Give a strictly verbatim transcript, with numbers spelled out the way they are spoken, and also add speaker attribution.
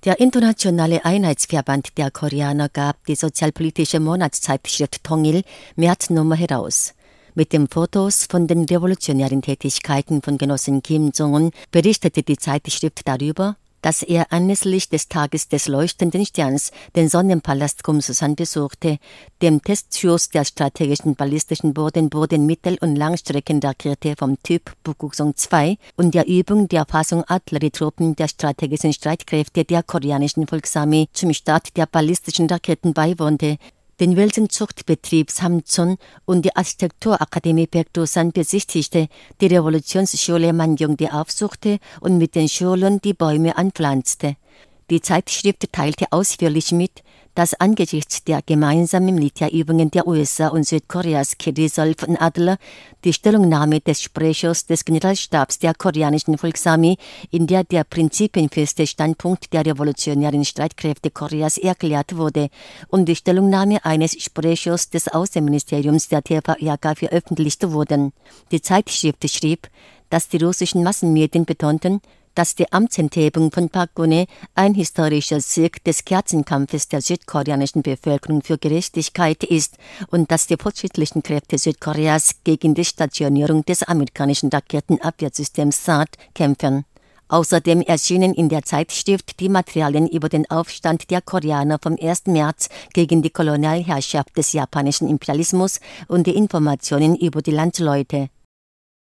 Speaker 1: Der Internationale Einheitsverband der Koreaner gab die sozialpolitische Monatszeitschrift Tongil März-Nummer heraus. Mit den Fotos von den revolutionären Tätigkeiten von Genossen Kim Jong-un berichtete die Zeitschrift darüber, dass er anlässlich des Tages des leuchtenden Sterns den Sonnenpalast Kumsusan besuchte, dem Testschuss der strategischen ballistischen Boden-, Boden-, Mittel- und Langstreckenrakete vom Typ Bukguksong zwei und der Übung der Fassung Artillerietruppen der strategischen Streitkräfte der koreanischen Volksarmee zum Start der ballistischen Raketen beiwohnte, den Welsenzuchtbetrieb Samcheon und die Architekturakademie Baekdusan besichtigte, die Revolutionsschule Manjongdae aufsuchte und mit den Schülern die Bäume anpflanzte. Die Zeitschrift teilte ausführlich mit, dass angesichts der gemeinsamen Militärübungen der U S A und Südkoreas Kirizolf und Adler die Stellungnahme des Sprechers des Generalstabs der koreanischen Volksarmee, in der der prinzipienfeste Standpunkt der revolutionären Streitkräfte Koreas erklärt wurde, und die Stellungnahme eines Sprechers des Außenministeriums der T V R K veröffentlicht wurden. Die Zeitschrift schrieb, dass die russischen Massenmedien betonten, dass die Amtsenthebung von Park Geun-hye ein historischer Sieg des Kerzenkampfes der südkoreanischen Bevölkerung für Gerechtigkeit ist und dass die fortschrittlichen Kräfte Südkoreas gegen die Stationierung des amerikanischen Raketenabwehrsystems T H A A D kämpfen. Außerdem erschienen in der Zeitschrift die Materialien über den Aufstand der Koreaner vom ersten März gegen die Kolonialherrschaft des japanischen Imperialismus und die Informationen über die Landsleute.